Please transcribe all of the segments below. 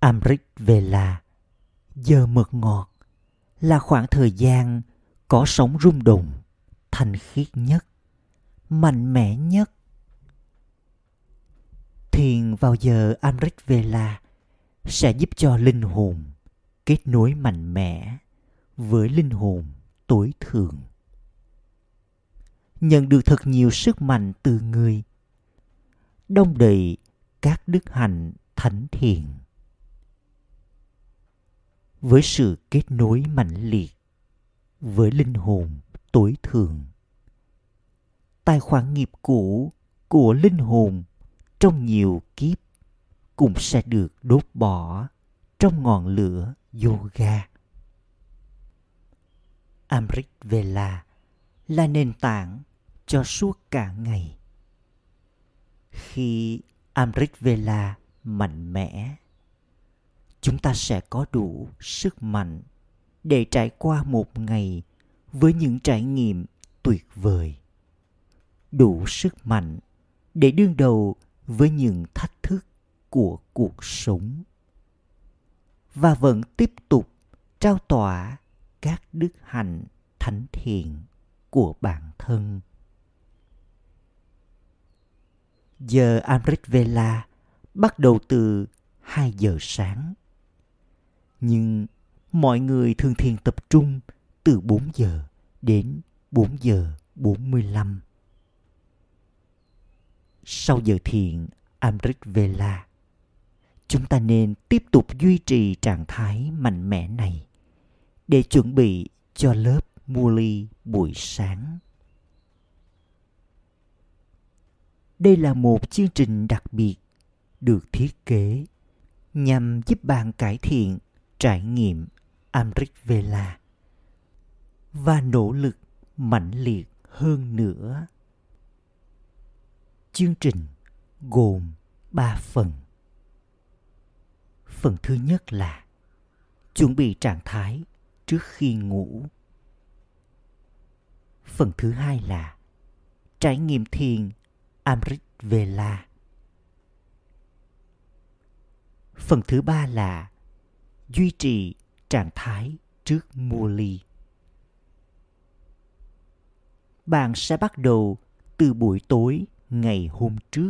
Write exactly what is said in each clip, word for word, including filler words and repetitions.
Amrit Vela, giờ mật ngọt, là khoảng thời gian có sóng rung động, thanh khiết nhất, mạnh mẽ nhất. Thiền vào giờ Amrit Vela sẽ giúp cho linh hồn kết nối mạnh mẽ với linh hồn tối thượng, nhận được thật nhiều sức mạnh từ người, đong đầy các đức hạnh thánh thiện. Với sự kết nối mạnh liệt với linh hồn tối thượng, tài khoản nghiệp cũ của linh hồn trong nhiều kiếp cũng sẽ được đốt bỏ trong ngọn lửa yoga. Amrit Vela là nền tảng cho suốt cả ngày. Khi Amrit Vela mạnh mẽ, chúng ta sẽ có đủ sức mạnh để trải qua một ngày với những trải nghiệm tuyệt vời, đủ sức mạnh để đương đầu với những thách thức của cuộc sống, và vẫn tiếp tục trao tỏa các đức hạnh thánh thiện của bản thân. Giờ Amrit Vela bắt đầu từ hai giờ sáng, nhưng mọi người thường thiền tập trung từ bốn giờ đến bốn giờ bốn mươi lăm. Sau giờ thiền Amrit Vela, chúng ta nên tiếp tục duy trì trạng thái mạnh mẽ này để chuẩn bị cho lớp Murli buổi sáng. Đây là một chương trình đặc biệt được thiết kế nhằm giúp bạn cải thiện trải nghiệm Amrit Vela và nỗ lực mãnh liệt hơn nữa. Chương trình gồm ba phần. Phần thứ nhất là chuẩn bị trạng thái trước khi ngủ. Phần thứ hai là trải nghiệm thiền Amrit Vela. Phần thứ ba là duy trì trạng thái trước Murli. Bạn sẽ bắt đầu từ buổi tối ngày hôm trước.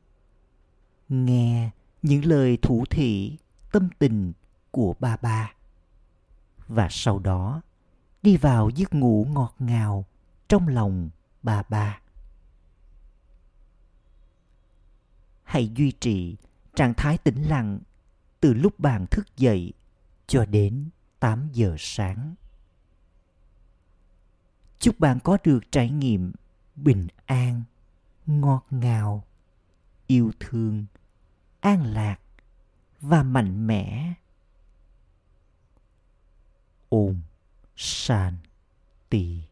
Nghe những lời thủ thỉ tâm tình của Baba, và sau đó đi vào giấc ngủ ngọt ngào trong lòng Baba. Hãy duy trì trạng thái tĩnh lặng từ lúc bạn thức dậy cho đến tám giờ sáng. Chúc bạn có được trải nghiệm bình an, ngọt ngào, yêu thương, an lạc và mạnh mẽ. Om Shanti.